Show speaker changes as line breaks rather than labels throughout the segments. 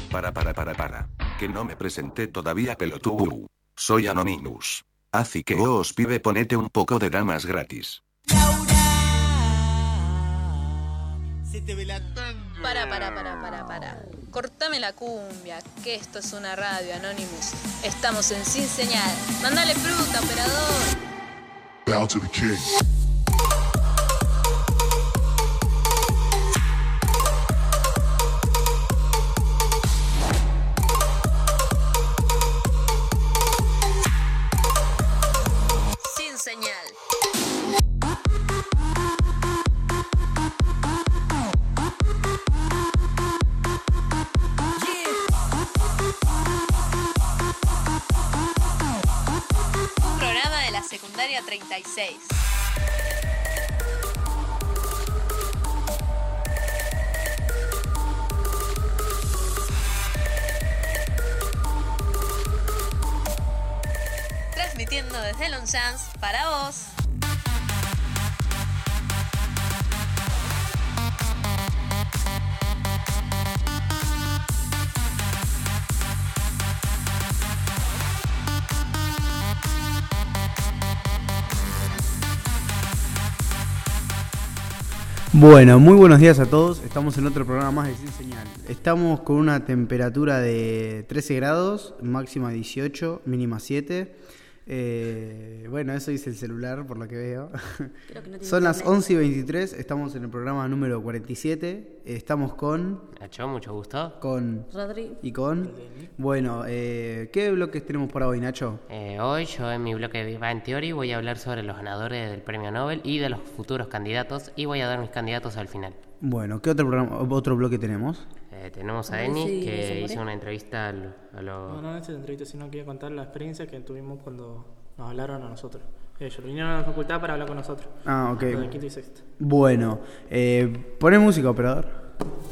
Para. Que no me presenté todavía, pelotudo. Soy Anonymous. Así que os pibe ponete un poco de damas gratis.
Se te ve la tanga.
Para. Cortame la cumbia, que esto es una radio, Anonymous. Estamos en Sin Señal. Mándale fruta, operador.
Bow to the king.
Sin Señal. Secundaria 36. Transmitiendo desde Longchamps para vos.
Bueno, muy buenos días a todos. Estamos en otro programa más de Sin Señal. Estamos con una temperatura de 13 grados, máxima 18, mínima 7. Bueno, eso dice el celular por lo que veo. Son las 11:23, estamos en el programa número 47. Estamos con...
Nacho, mucho gusto.
Con...
Rodri.
Y con... Bueno, ¿qué bloques tenemos para hoy, Nacho?
Hoy yo en mi bloque de Big Bang Theory voy a hablar sobre los ganadores del premio Nobel y de los futuros candidatos, y voy a dar mis candidatos al final.
Bueno, ¿qué otro bloque tenemos?
Tenemos a Denis, que hizo una entrevista a los...
No es entrevista, sino quería contar la experiencia que tuvimos cuando nos hablaron a nosotros. Ellos vinieron a la facultad para hablar con nosotros.
Ah, ok.
De quinto y sexto.
Bueno, poné música, operador.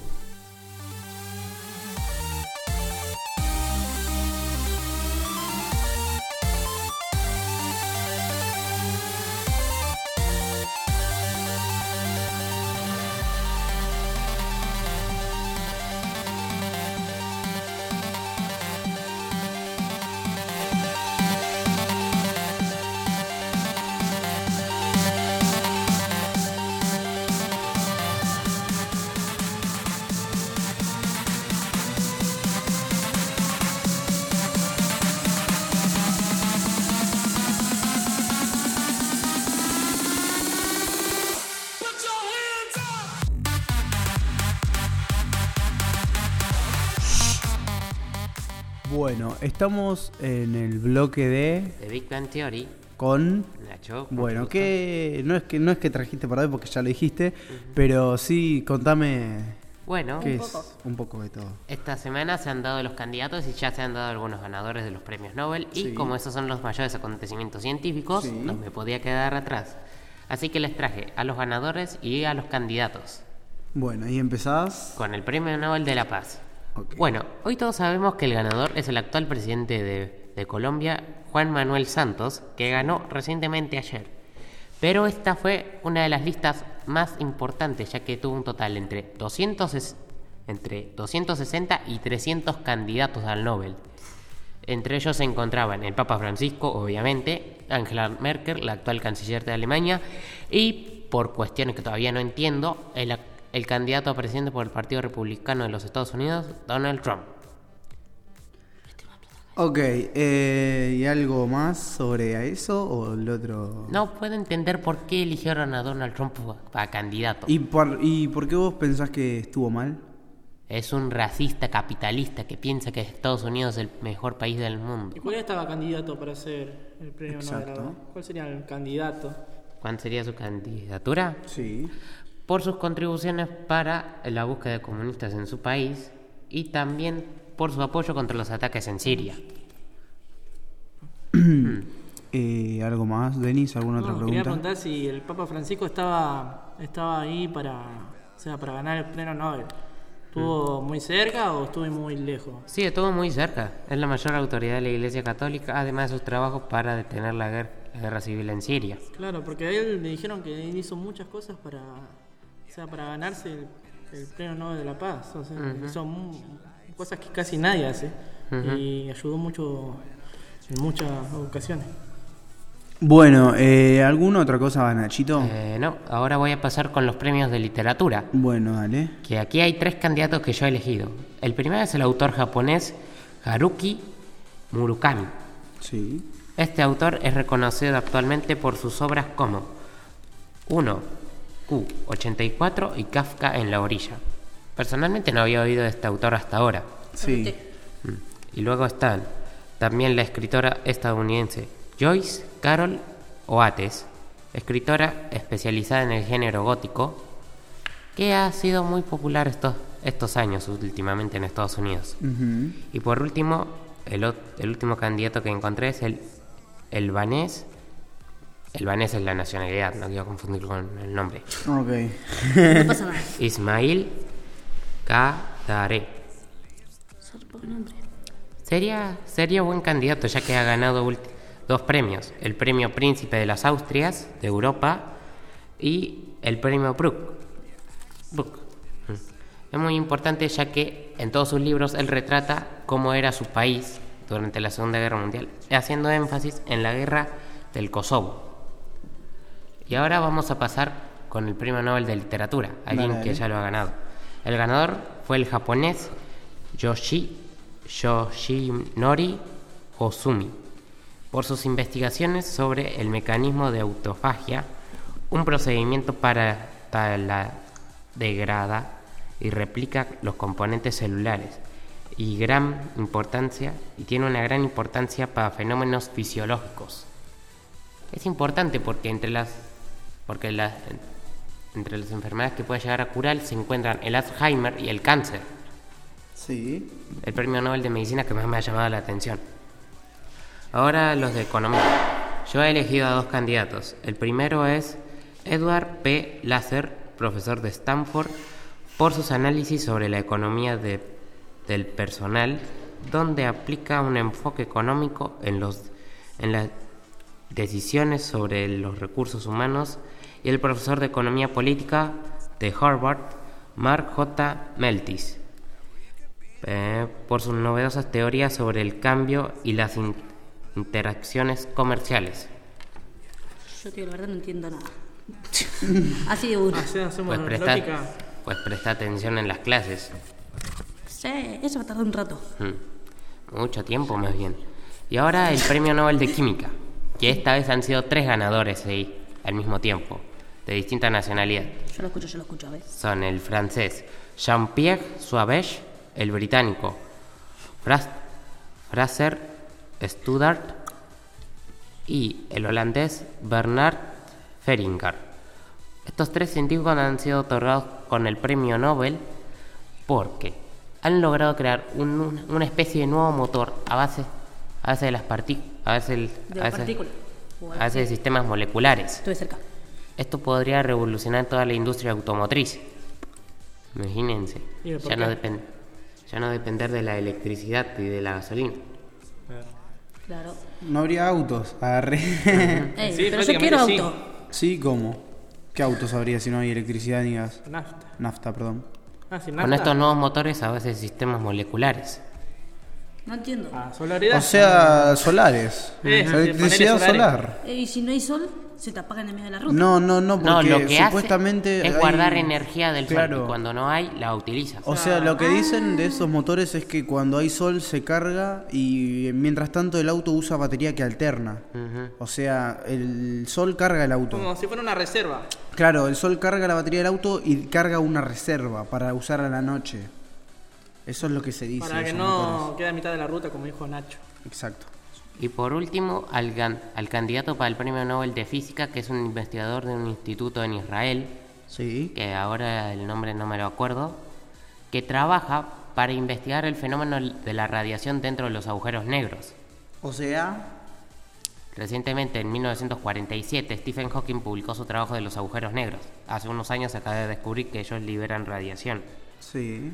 Bueno, estamos en el bloque de
Big Bang Theory
con
Nacho.
Bueno, que no es que trajiste para hoy porque ya lo dijiste, pero sí, contame.
Bueno,
¿qué es? Un poco de todo.
Esta semana se han dado los candidatos y ya se han dado algunos ganadores de los premios Nobel. Y como esos son los mayores acontecimientos científicos, no me podía quedar atrás. Así que les traje a los ganadores y a los candidatos.
Bueno, ahí empezás.
Con el premio Nobel de la Paz.
Okay.
Bueno, hoy todos sabemos que el ganador es el actual presidente de Colombia, Juan Manuel Santos, que ganó recientemente ayer. Pero esta fue una de las listas más importantes, ya que tuvo un total entre 260 y 300 candidatos al Nobel. Entre ellos se encontraban el Papa Francisco, obviamente, Angela Merkel, la actual canciller de Alemania, y, por cuestiones que todavía no entiendo, el candidato a presidente por el Partido Republicano de los Estados Unidos, Donald Trump.
Ok, ¿y algo más sobre eso o el otro?
No puedo entender por qué eligieron a Donald Trump para candidato.
¿Y por qué vos pensás que estuvo mal?
Es un racista capitalista que piensa que Estados Unidos es el mejor país del mundo.
¿Y cuál estaba candidato para ser el premio Nobel? ¿Cuál sería el candidato?
¿Cuál sería su candidatura?
Sí.
Por sus contribuciones para la búsqueda de comunistas en su país y también por su apoyo contra los ataques en Siria.
¿Algo más, Denis? ¿Alguna otra pregunta?
Quería preguntar si el Papa Francisco estaba ahí para ganar el premio Nobel. ¿Estuvo muy cerca o estuvo muy lejos?
Sí, estuvo muy cerca. Es la mayor autoridad de la Iglesia Católica, además de sus trabajos para detener la guerra civil en Siria.
Claro, porque a él le dijeron que él hizo muchas cosas para ganarse el premio Nobel de la Paz. O sea, cosas que casi nadie hace. Y ayudó mucho en muchas ocasiones.
Bueno, ¿alguna otra cosa, Nachito?
No, ahora voy a pasar con los premios de literatura.
Bueno, dale.
Que aquí hay 3 candidatos que yo he elegido. El primero es el autor japonés Haruki Murakami.
Sí.
Este autor es reconocido actualmente por sus obras como 1, Q84 y Kafka en la orilla. Personalmente no había oído de este autor hasta ahora.
Sí.
Y luego están también la escritora estadounidense Joyce Carol Oates, escritora especializada en el género gótico, que ha sido muy popular estos años últimamente en Estados Unidos. Y por último, el último candidato que encontré es el vanés. El vanés es la nacionalidad, no quiero confundir con el nombre.
Ok.
No pasa nada.
Ismail Kadare.
Zarpa nombre.
Sería buen candidato, ya que ha ganado 2 premios: el premio Príncipe de las Austrias de Europa y el premio Brook. Es muy importante, ya que en todos sus libros él retrata cómo era su país durante la Segunda Guerra Mundial, haciendo énfasis en la guerra del Kosovo. Y ahora vamos a pasar con el premio Nobel de Literatura, alguien que ya lo ha ganado. El ganador fue el japonés Yoshinori Hosumi, por sus investigaciones sobre el mecanismo de autofagia, un procedimiento para la degrada y replica los componentes celulares y tiene una gran importancia para fenómenos fisiológicos. Es importante porque entre las enfermedades que puede llegar a curar se encuentran el Alzheimer y el cáncer.
Sí.
El premio Nobel de Medicina que más me ha llamado la atención. Ahora los de economía. Yo he elegido a 2 candidatos. El primero es Edward P. Lasser, profesor de Stanford, por sus análisis sobre la economía del personal, donde aplica un enfoque económico en las decisiones sobre los recursos humanos, y el profesor de economía política de Harvard, Mark J. Meltis, por sus novedosas teorías sobre el cambio y las interacciones comerciales.
Yo, tío, la verdad no entiendo nada. Así de uno.
Hacemos
Pues presta atención en las clases.
Sí, eso va a tardar un rato.
Mucho tiempo más bien. Y ahora el premio Nobel de Química, que esta vez han sido 3 ganadores ahí al mismo tiempo, de distinta nacionalidad.
Yo lo escucho, a ver.
Son el francés Jean-Pierre Sauvage, el británico Fraser Studart y el holandés Bernard Feringar. Estos 3 científicos han sido otorgados con el premio Nobel porque han logrado crear una especie de nuevo motor a base de las partículas, a base de sistemas moleculares.
Estoy cerca.
Esto podría revolucionar toda la industria automotriz. Imagínense, ya no depender de la electricidad y de la gasolina.
Claro.
No habría autos. Agarré.
Ey,
Sí,
pero yo quiero
prácticamente
auto.
Sí, ¿cómo? ¿Qué autos habría si no hay electricidad ni gas?
Nafta.
Nafta, perdón.
Sin
Con
nafta.
estos nuevos motores a base de sistemas moleculares.
No entiendo.
Solaridad.
O sea, solares.
Paneles
Electricidad
solares.
solar.
Y si no hay sol, se te apaga en el medio de la ruta.
No, porque
No, lo que
supuestamente
hace es
hay-
guardar energía del
Claro.
sol y cuando no hay, la utilizas.
O sea, lo que dicen de esos motores es que cuando hay sol se carga y mientras tanto el auto usa batería que alterna. O sea, el sol carga el auto.
Como si fuera una reserva.
Claro, el sol carga la batería del auto y carga una reserva para usar a la noche. Eso es lo que se dice.
Para
de
que
esos
no
motores.
quede a mitad de la ruta, como dijo Nacho.
Exacto.
Y por último, al candidato para el Premio Nobel de Física, que es un investigador de un instituto en Israel,
Sí.
que ahora el nombre no me lo acuerdo, que trabaja para investigar el fenómeno de la radiación dentro de los agujeros negros.
O sea,
Recientemente, en 1947, Stephen Hawking publicó su trabajo de los agujeros negros. Hace unos años se acaba de descubrir que ellos liberan radiación.
sí.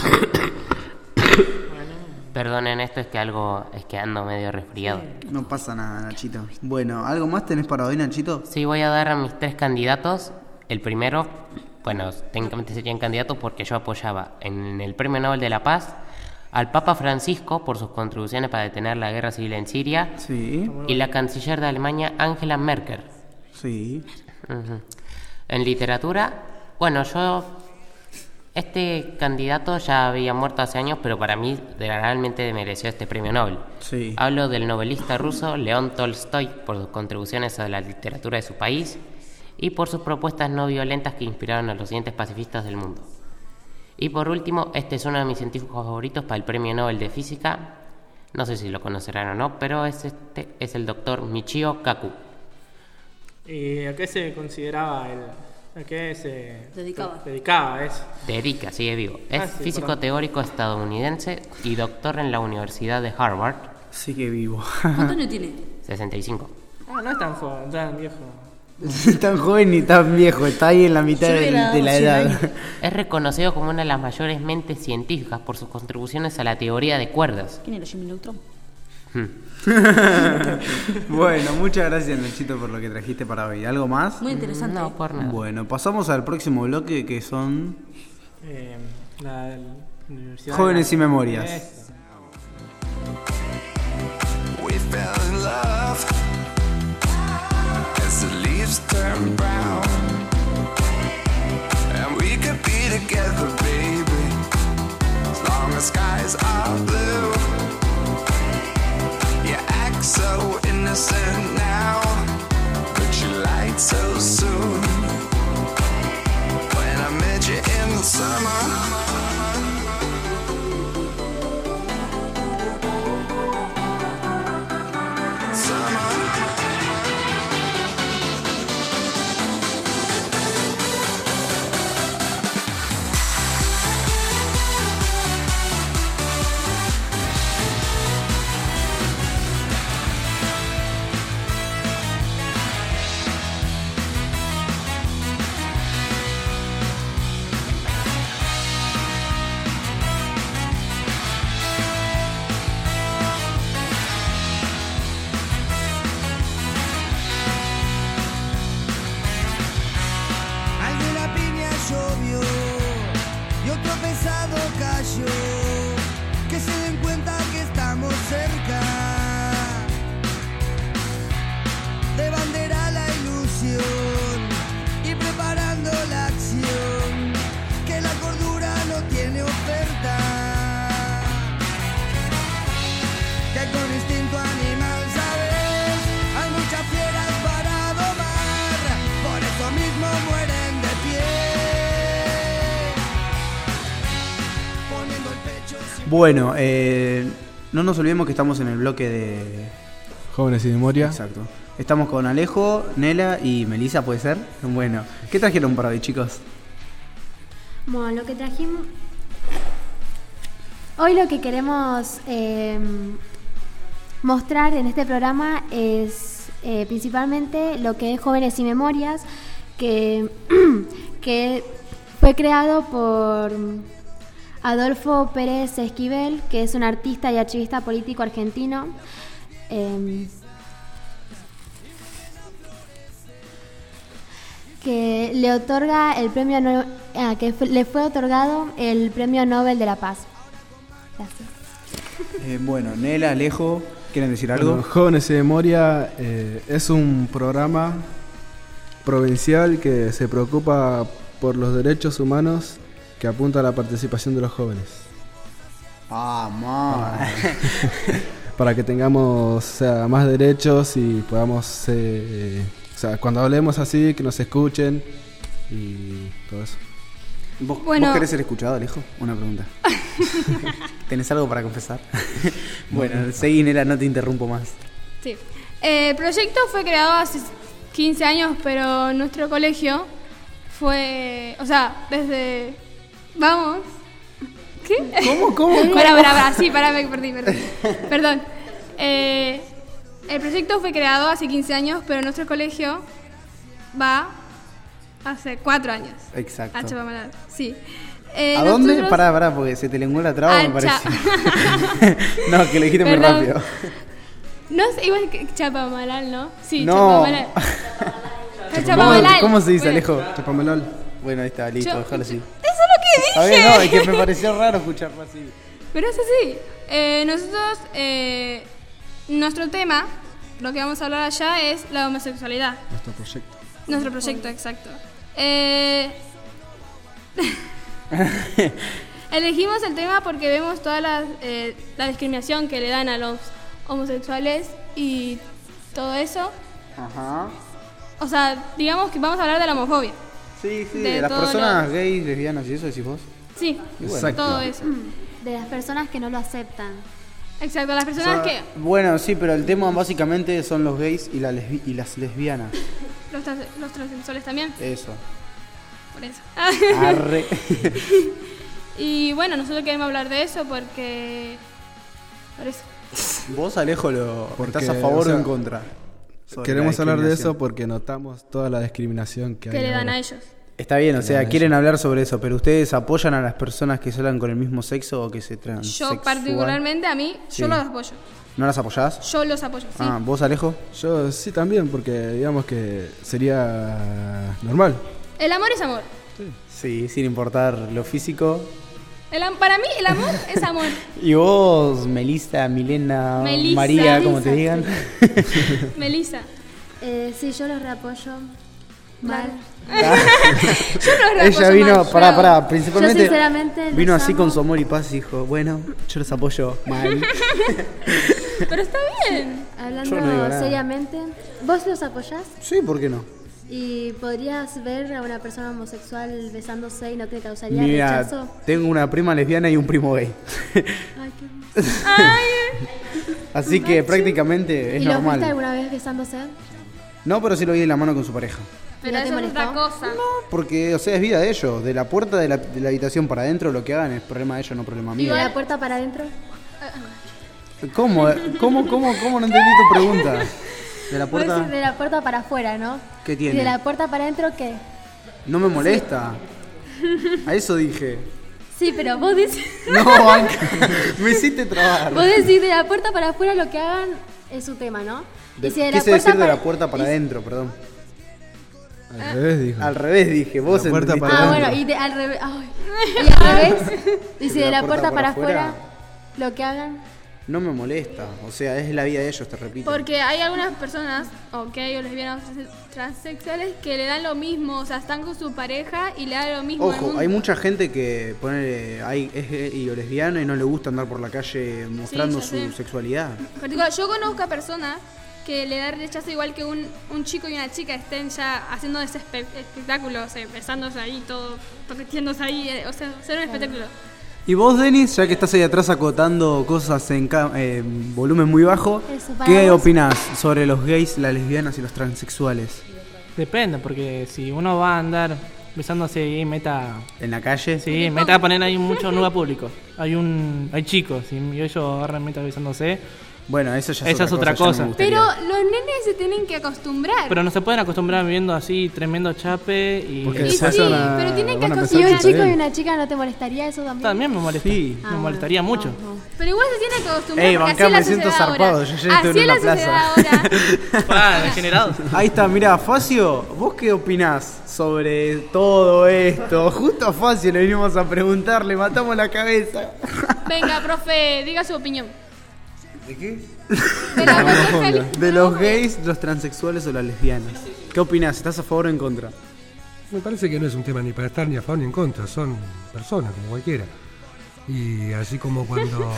Perdonen esto, es que ando medio resfriado.
No pasa nada, Nachito. Bueno, ¿algo más tenés para hoy, Nachito?
Sí, voy a dar a mis 3 candidatos. El primero, bueno, técnicamente serían candidatos porque yo apoyaba en el Premio Nobel de la Paz al Papa Francisco por sus contribuciones para detener la guerra civil en Siria
Sí,
y la canciller de Alemania Angela Merkel.
sí.
Ujú. En literatura, bueno, este candidato ya había muerto hace años, pero para mí realmente mereció este premio Nobel.
Sí.
Hablo del novelista ruso León Tolstoy por sus contribuciones a la literatura de su país y por sus propuestas no violentas que inspiraron a los siguientes pacifistas del mundo. Y por último, este es uno de mis científicos favoritos para el premio Nobel de Física. No sé si lo conocerán o no, pero es el doctor Michio Kaku.
¿Y a qué se consideraba a qué se
Dedicaba.
eso?
Dedica, sigue vivo. Es
Sí,
físico
perdón.
teórico estadounidense y doctor en la Universidad de Harvard,
Sigue vivo.
¿Cuántos años tiene?
65.
Ah, no es tan joven, tan viejo.
Tan joven ni tan viejo, está ahí en la mitad
Yo
de
hubiera dado
la
100
edad.
años.
Es reconocido como una de las mayores mentes científicas por sus contribuciones a la teoría de cuerdas.
¿Quién era Jimmy Neutron?
Bueno, muchas gracias Nachito por lo que trajiste para hoy. ¿Algo más?
Muy interesante.
No, por nada.
Bueno, pasamos al próximo bloque que son
La universidad.
Jóvenes y Memorias.
Eso.
We fell in love as the leaves turn brown, and we could be together, baby, as long as skies are blue. You act so innocent now, but you lied so soon. When I met you in the summer,
Al de la piña llovió y otro pesado cayó. Que se den cuenta que estamos cerca. De bandera la ilusión y preparando la acción. Que la cordura no tiene oferta. Que con instinto animal, ¿sabes? Hay muchas fieras para domar. Por eso mismo mueren de pie. Poniendo el pecho sin...
Bueno, no nos olvidemos que estamos en el bloque de...
Jóvenes y Memoria.
Exacto. Estamos con Alejo, Nela y Melissa, ¿puede ser? Bueno, ¿qué trajeron para hoy, chicos?
Bueno, lo que trajimos... Hoy lo que queremos mostrar en este programa es principalmente lo que es Jóvenes y Memorias, que fue creado por Adolfo Pérez Esquivel, que es un artista y archivista político argentino. Que le otorga el premio le fue otorgado el Premio Nobel de la Paz. Gracias.
Bueno, Nela, Alejo, ¿quieren decir algo?
Bueno, Jóvenes y Memoria es un programa provincial que se preocupa por los derechos humanos, que apunta a la participación de los jóvenes. Para que tengamos más derechos y podamos, cuando hablemos así, que nos escuchen y todo eso.
¿Vos querés ser escuchado, Alejo? Una pregunta. ¿Tenés algo para confesar? Bueno, seguí, Nela, no te interrumpo más.
Sí. El proyecto fue creado hace 15 años, pero nuestro colegio fue... O sea, desde... Vamos... ¿Qué?
¿Cómo?
Pará, sí, me perdí. Perdón. El proyecto fue creado hace 15 años, pero nuestro colegio va hace 4 años.
Exacto.
A Chapamalar, sí.
¿A dónde? Pará, porque se te lenguó la traba, me parece. No, que lo dijiste muy rápido.
No sé, igual que Chapamalar, ¿no? Sí,
no.
Chapamalar.
¿Cómo se dice, Alejo?
Chapamalar.
Bueno, ahí está, listo, déjalo así.
Eso es lo que dije.
A ver, no, es que me pareció raro escucharlo así.
Pero es así. Nosotros, nuestro tema, lo que vamos a hablar allá es la homosexualidad. Nuestro proyecto, exacto. Elegimos el tema porque vemos toda la discriminación que le dan a los homosexuales y todo eso.
Ajá.
O sea, digamos que vamos a hablar de la homofobia.
Sí, de las personas gays, lesbianas y eso decís vos.
Sí,
Exacto.
todo eso.
De las personas que no lo aceptan.
Exacto, las personas que...
Bueno, sí, pero el tema básicamente son los gays y las lesbianas.
Los transexuales también.
Eso.
Por eso.
Arre.
Y bueno, nosotros queremos hablar de eso porque... Por eso.
¿Vos, Alejo,
Porque,
estás a favor
o sea,
o en contra?
Queremos hablar de eso porque notamos toda la discriminación que hay.
Que le dan
ahora.
a ellos.
Está bien, o sea, quieren hablar sobre eso, pero ¿ustedes apoyan a las personas que se hablan con el mismo sexo o que se transexual?
Yo particularmente, a mí,
Sí.
yo los apoyo.
¿No las apoyás?
Yo los apoyo, sí.
Ah, ¿vos, Alejo?
Yo sí también, porque digamos que sería normal.
El amor es amor.
Sí, sin importar lo físico.
Para mí, el amor es amor.
¿Y vos, Melissa, Milena,
Melissa,
María, como te
Melissa,
digan?
Melissa.
Sí, yo los reapoyo. Mal.
Yo los reapoyo
Ella vino,
mal,
pará, principalmente
Yo sinceramente
vino
los
así
amo.
con su amor y paz y dijo, bueno, yo los apoyo mal.
Pero está bien.
Hablando
Yo no digo nada.
seriamente, ¿vos los apoyás?
Sí, ¿por qué no?
¿Y podrías ver a una persona homosexual besándose y no te causaría
Mira,
rechazo?
tengo una prima lesbiana y un primo gay.
Ay, qué hermoso.
Así que prácticamente es
¿Y los viste
normal.
alguna vez besándose?
No, pero sí lo vi de la mano con su pareja.
Pero
¿No te
eso es otra
molestó?
cosa.
Porque, o sea, es vida de ellos. De la puerta de la habitación para adentro, lo que hagan es problema de ellos, no problema
¿Y
mío.
de la puerta para adentro?
¿Cómo? No entendí tu pregunta. De la
Puedes
puerta...
decir de la puerta para afuera, ¿no?
¿Qué
¿Y
tiene?
de la puerta para adentro qué?
No me molesta. A eso dije.
Sí, pero vos decís...
No, banca. Me hiciste trabar.
Vos decís de la puerta para afuera lo que hagan es su tema, ¿no? Y si de la
Quise
puerta
decir de
para-
la puerta para adentro, perdón.
Al revés, dijo.
Al revés dije, vos
La puerta
entendiste.
Ah,
adentro.
bueno, y de, al revés. Ay. ¿Y al revés? ¿Y si de la puerta para afuera lo que hagan?
No me molesta. O sea, es la vida de ellos, te repito.
Porque hay algunas personas, o gay o lesbianas transexuales, que le dan lo mismo. O sea, están con su pareja y le dan lo mismo al
Ojo,
mundo.
hay mucha gente que es gay o lesbiana y no le gusta andar por la calle mostrando
ya
su
sé.
sexualidad.
Particular, yo conozco a personas que le da rechazo igual que un chico y una chica estén ya haciendo ese espectáculo, o sea, besándose ahí, todo, toqueteándose ahí, o sea, hacer un espectáculo.
Y vos, Denis, ya que estás ahí atrás acotando cosas en volumen muy bajo,
Eso, para
¿qué
vos.
opinás sobre los gays, las lesbianas y los transexuales?
Depende, porque si uno va a andar besándose y meta...
¿En la calle?
Sí, meta a poner ahí mucho nudo público. Hay chicos, y ellos agarran meta besándose.
Bueno, eso ya
Esa es otra
ya no
cosa.
me gustaría.
Pero los nenes se tienen que acostumbrar.
Pero no se pueden acostumbrar viviendo así, tremendo chape y...
Porque
Y
después
sí,
van a-
pero tienen que
van a
¿Y
pensar
un
que
chico
está
y
bien.
una chica no te molestaría eso también?
También me molesta.
Sí.
Ah,
Me molestaría
bueno,
mucho.
no.
Pero igual se tienen que acostumbrar.
Ey,
porque
bancá,
así es
me
la
siento
sociedad
zarpado,
ahora.
yo ayer estuve
Así
en
es la
una
sociedad
plaza.
ahora.
Ah, degenerados.
Ahí está, mira, Facio, ¿vos qué opinás sobre todo esto? Justo a Facio le vinimos a preguntar, le matamos la cabeza.
Venga, profe, diga su opinión.
¿De qué?
De la homosexualidad.
De los gays, los transexuales o las lesbianas. ¿Qué opinás? ¿Estás a favor o en contra?
Me parece que no es un tema ni para estar ni a favor ni en contra, son personas como cualquiera. Y así como cuando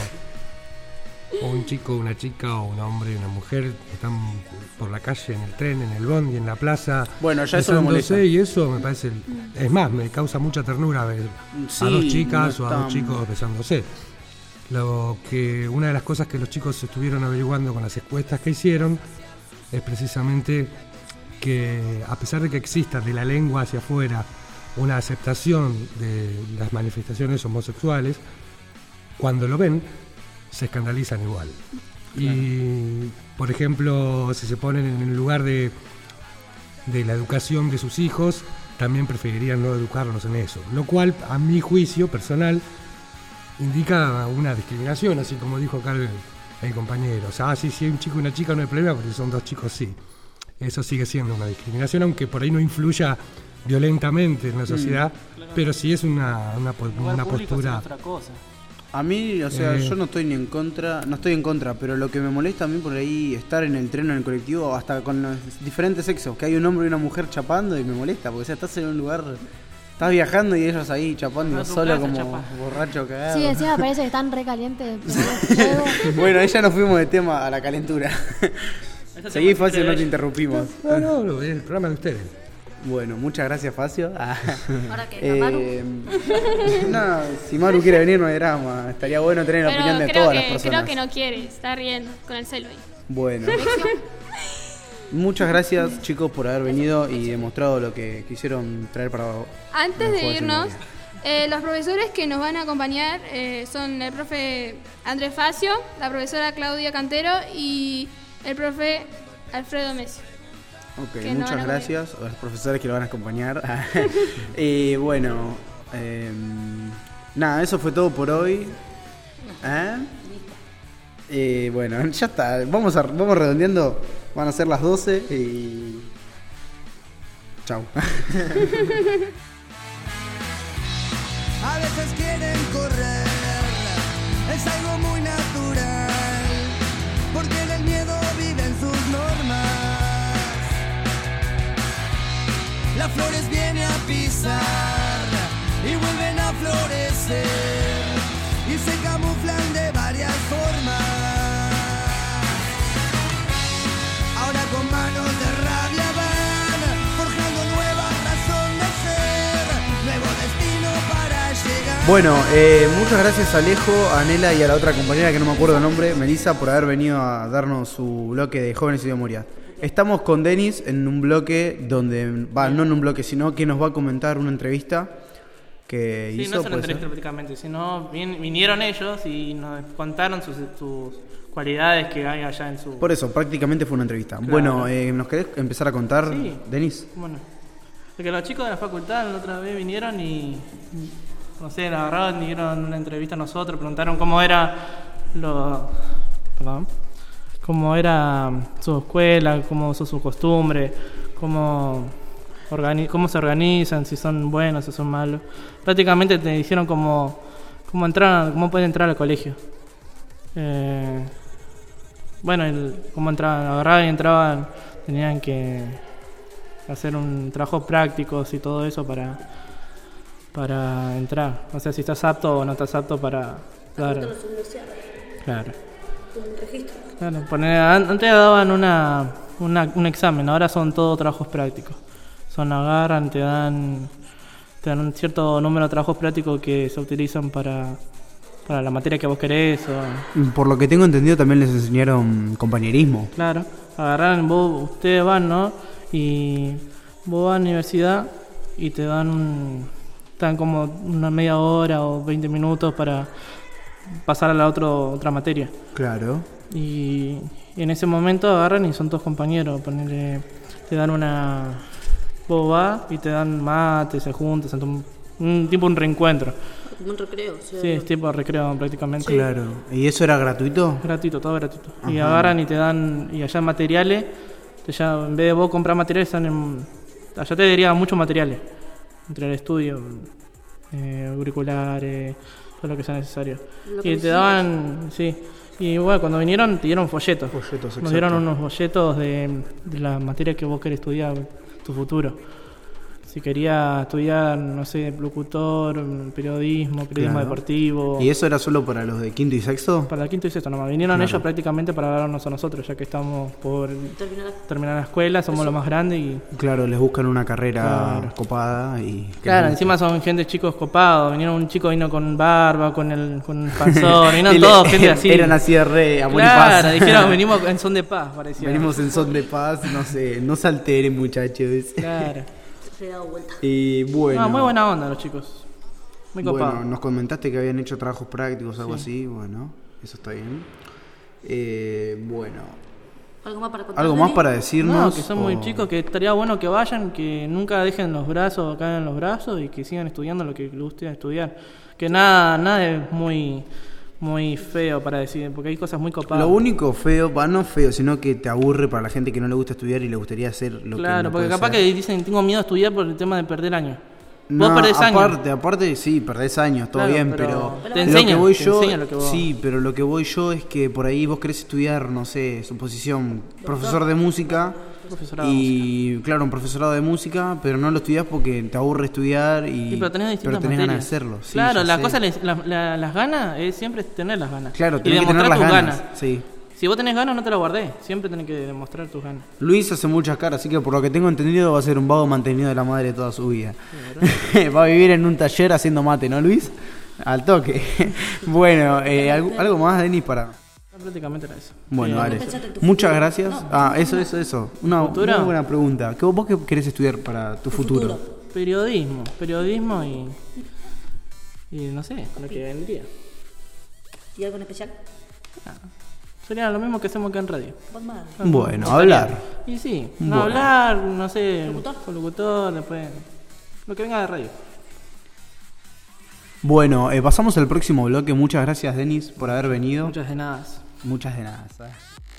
un chico, una chica o un hombre y una mujer están por la calle, en el tren, en el bondi, en la plaza,
Bueno, ya eso me molesta.
besándose, y eso me parece, es más, me causa mucha ternura ver
Sí,
a dos chicas
no
o a dos
está-
chicos besándose. Lo que una de las cosas que los chicos estuvieron averiguando con las encuestas que hicieron es precisamente que a pesar de que exista de la lengua hacia afuera una aceptación de las manifestaciones homosexuales, cuando lo ven se escandalizan igual. Y por ejemplo, si se ponen en el lugar de la educación de sus hijos, también preferirían no educarlos en eso, lo cual a mi juicio personal indica una discriminación, así como dijo acá el compañero. O sea, si hay un chico y una chica no hay problema, porque si son dos chicos sí. Eso sigue siendo una discriminación, aunque por ahí no influya violentamente en la sociedad, pero sí es una
Lugar público
postura.
es otra cosa.
A mí, o sea, yo no estoy en contra, pero lo que me molesta a mí por ahí estar en el tren o en el colectivo, hasta con los diferentes sexos, que hay un hombre y una mujer chapando y me molesta, porque o sea, estás en un lugar, estás viajando y ellos ahí chapando solo como borracho cagado.
Sí, encima parece que están re calientes.
Bueno, ahí ya nos fuimos de tema a la calentura. Seguí, Facio, no te interrumpimos.
No, es el programa de ustedes.
Bueno, muchas gracias, Facio.
Ahora que Maru.
No, si Maru quiere venir no hay drama. Estaría bueno tener la opinión de todas las personas.
Creo que no quiere, está riendo con el celo ahí.
Bueno. Muchas gracias, chicos, por haber venido y demostrado lo que quisieron traer para
Antes de irnos, los profesores que nos van a acompañar son el profe Andrés Facio, la profesora Claudia Cantero y el profe Alfredo Messi.
Ok, muchas gracias a los profesores que lo van a acompañar. Y bueno, nada, eso fue todo por hoy. Bueno, ya está. Vamos redondeando. Van a ser las 12 y... Chau.
A veces quieren correr, es algo muy natural, porque en el miedo viven sus normas. Las flores vienen a pisar y vuelven a florecer y se camuflan de varias formas. Ahora con manos de rabia van forjando nueva razón de ser, nuevo destino para llegar.
Bueno, muchas gracias a Alejo, a Nela y a la otra compañera que no me acuerdo el nombre, Melissa, por haber venido a darnos su bloque de Jóvenes y de Moria. Estamos con Denis en un bloque donde, no en un bloque, sino que nos va a comentar una entrevista que hizo.
Sí, no es una entrevista prácticamente, sino vinieron ellos y nos contaron sus cualidades que hay allá en su...
Por eso, prácticamente fue una entrevista. Claro. Bueno, ¿nos querés empezar a contar, sí. Denis?
Bueno, porque los chicos de la facultad la otra vez vinieron y, no sé, la agarraron y dieron una entrevista a nosotros, preguntaron cómo era cómo era su escuela, cómo son sus costumbres, cómo se organizan, si son buenos, si son malos. Prácticamente te dijeron cómo pueden entrar al colegio. Cómo entraban, tenían que hacer un trabajo prácticos y todo eso para entrar. O sea, si estás apto o no estás apto para dar. Claro.
Un registro.
Claro, antes daban un examen, ahora son todos trabajos prácticos. Agarran, te dan un cierto número de trabajos prácticos que se utilizan para la materia que vos querés.
Por lo que tengo entendido también les enseñaron compañerismo.
Claro, agarran, ustedes van, ¿no? Y vos vas a la universidad y te dan como una media hora o 20 minutos para pasar a la otra materia.
Claro.
Y en ese momento agarran y son todos compañeros. Te dan vos vas y te dan mate, se juntan, un reencuentro.
Como un recreo.
Sí, es tipo de recreo prácticamente.
Sí. Claro. ¿Y eso era gratuito?
Gratuito, todo gratuito. Ajá. Y agarran y te dan, y allá materiales, en vez de vos comprar materiales, allá te derivan muchos materiales. Entre el estudio, auriculares, todo lo que sea necesario. Y te daban, sí. Y bueno, cuando vinieron te dieron folletos. Nos dieron unos folletos de la materia que vos querés estudiar, tu futuro. Si quería estudiar, no sé, locutor, periodismo claro. Deportivo.
¿Y eso era solo para los de quinto y sexto?
Para el quinto y sexto nomás. Vinieron ellos prácticamente para agarrarnos a nosotros, ya que estamos por terminar la escuela, somos los más grandes y...
Claro, les buscan una carrera copada y...
Claro, encima son gente chicos copados. Un chico vino con barba, con panzón, vinieron todos gente así.
Eran así de re, amor y
paz.
Claro,
dijeron, venimos en son de paz, parecía.
Venimos en son de paz, no sé, no se alteren muchachos.
Claro.
Se dado vuelta.
Y bueno.
Muy buena onda los chicos. Muy copados.
Bueno, nos comentaste que habían hecho trabajos prácticos, algo así. Bueno, eso está bien. Bueno. ¿Algo más para decirnos?
No, que son muy chicos, que estaría bueno que vayan, que nunca dejen los brazos, caigan en los brazos y que sigan estudiando lo que les guste estudiar. Que nada es muy feo para decir, porque hay cosas muy copadas.
Lo único feo, no feo, sino que te aburre para la gente que no le gusta estudiar y le gustaría hacer lo que
Claro, porque capaz que dicen, tengo miedo a estudiar por el tema de perder años. Vos perdés años.
Aparte, sí, perdés años, todo
Claro,
bien,
pero
pero
te enseña,
lo que voy
te
yo,
enseña lo que vos-
sí, pero lo que voy yo es que por ahí vos querés estudiar, no sé, suposición, profesor de música,
Profesorado de
y claro, un profesorado de música, pero no lo estudiás porque te aburre estudiar y
Sí, pero tenés distintas
ganas de
materias.
hacerlo. Sí,
claro,
ya
la
sé.
cosa, las ganas es siempre tener las ganas.
Claro,
y
tenés que
demostrar
tener las
tus
ganas. Sí.
Si vos tenés ganas, no te la guardés. Siempre tenés que demostrar tus ganas.
Luis hace muchas caras, así que por lo que tengo entendido va a ser un vago mantenido de la madre toda su vida. Va a vivir en un taller haciendo mate, ¿no, Luis? Al toque. Bueno, ¿algo más, Denis, para...?
Prácticamente era eso.
Bueno, dale.
pensaste en tu
Muchas
futuro?
gracias. Eso. Una
¿Futuro?
muy buena pregunta. ¿Vos qué querés estudiar para tu futuro?
Periodismo y no sé, lo que vendría.
¿Y algo en especial?
Sería lo mismo que hacemos acá en radio.
Vos madre.
Bueno, hablar.
Y sí,
Bueno.
hablar, no sé,
¿Locutor?
locutor, después lo que venga de radio.
Bueno, pasamos al próximo bloque. Muchas gracias, Denis, por haber venido.
Muchas de nada.
Muchas de nada. ¿sabes?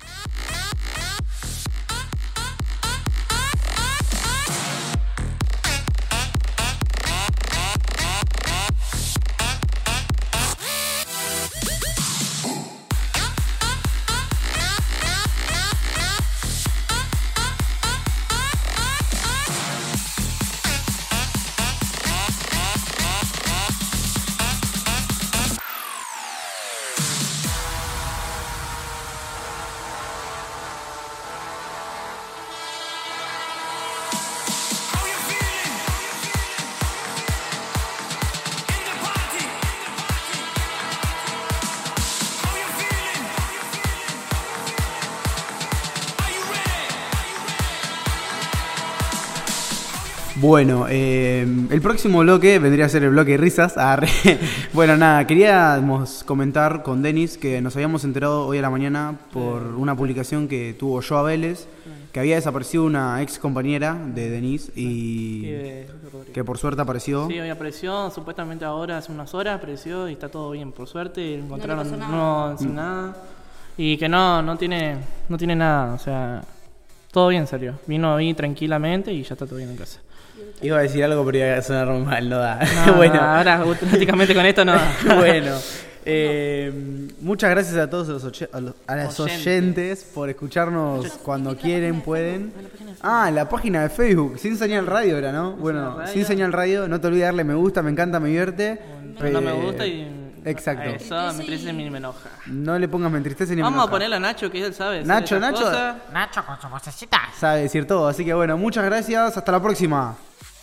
Bueno, el próximo bloque vendría a ser el bloque de risas. Bueno, nada, queríamos comentar con Denis que nos habíamos enterado hoy a la mañana por una publicación que tuvo Joa Vélez, que había desaparecido una ex compañera de Denis y que por suerte apareció.
Sí, hoy apareció, supuestamente ahora, hace unas horas apareció y está todo bien, por suerte. Encontraron,
pasó nada.
no hizo nada. Y que no tiene nada, o sea, todo bien, serio. Vino ahí tranquilamente y ya está todo bien en casa.
Iba a decir algo, pero iba a sonar mal, no da.
No,
Bueno,
ahora automáticamente con esto no da.
Bueno, muchas gracias a todos los oyentes por escucharnos cuando quieren, pueden. La página de Facebook, Sin Señal Radio era, ¿no? Bueno,
Radio.
Sin Señal Radio, no te olvides darle me gusta, me encanta, me divierte.
No me gusta y...
Exacto.
Eso me entristece y me enoja.
No le pongas me entristece ni me
Vamos
enoja.
a ponerle a Nacho, que él sabe.
Nacho,
Nacho
con su vocecita. Sabe decir todo, así que bueno, muchas gracias, hasta la próxima.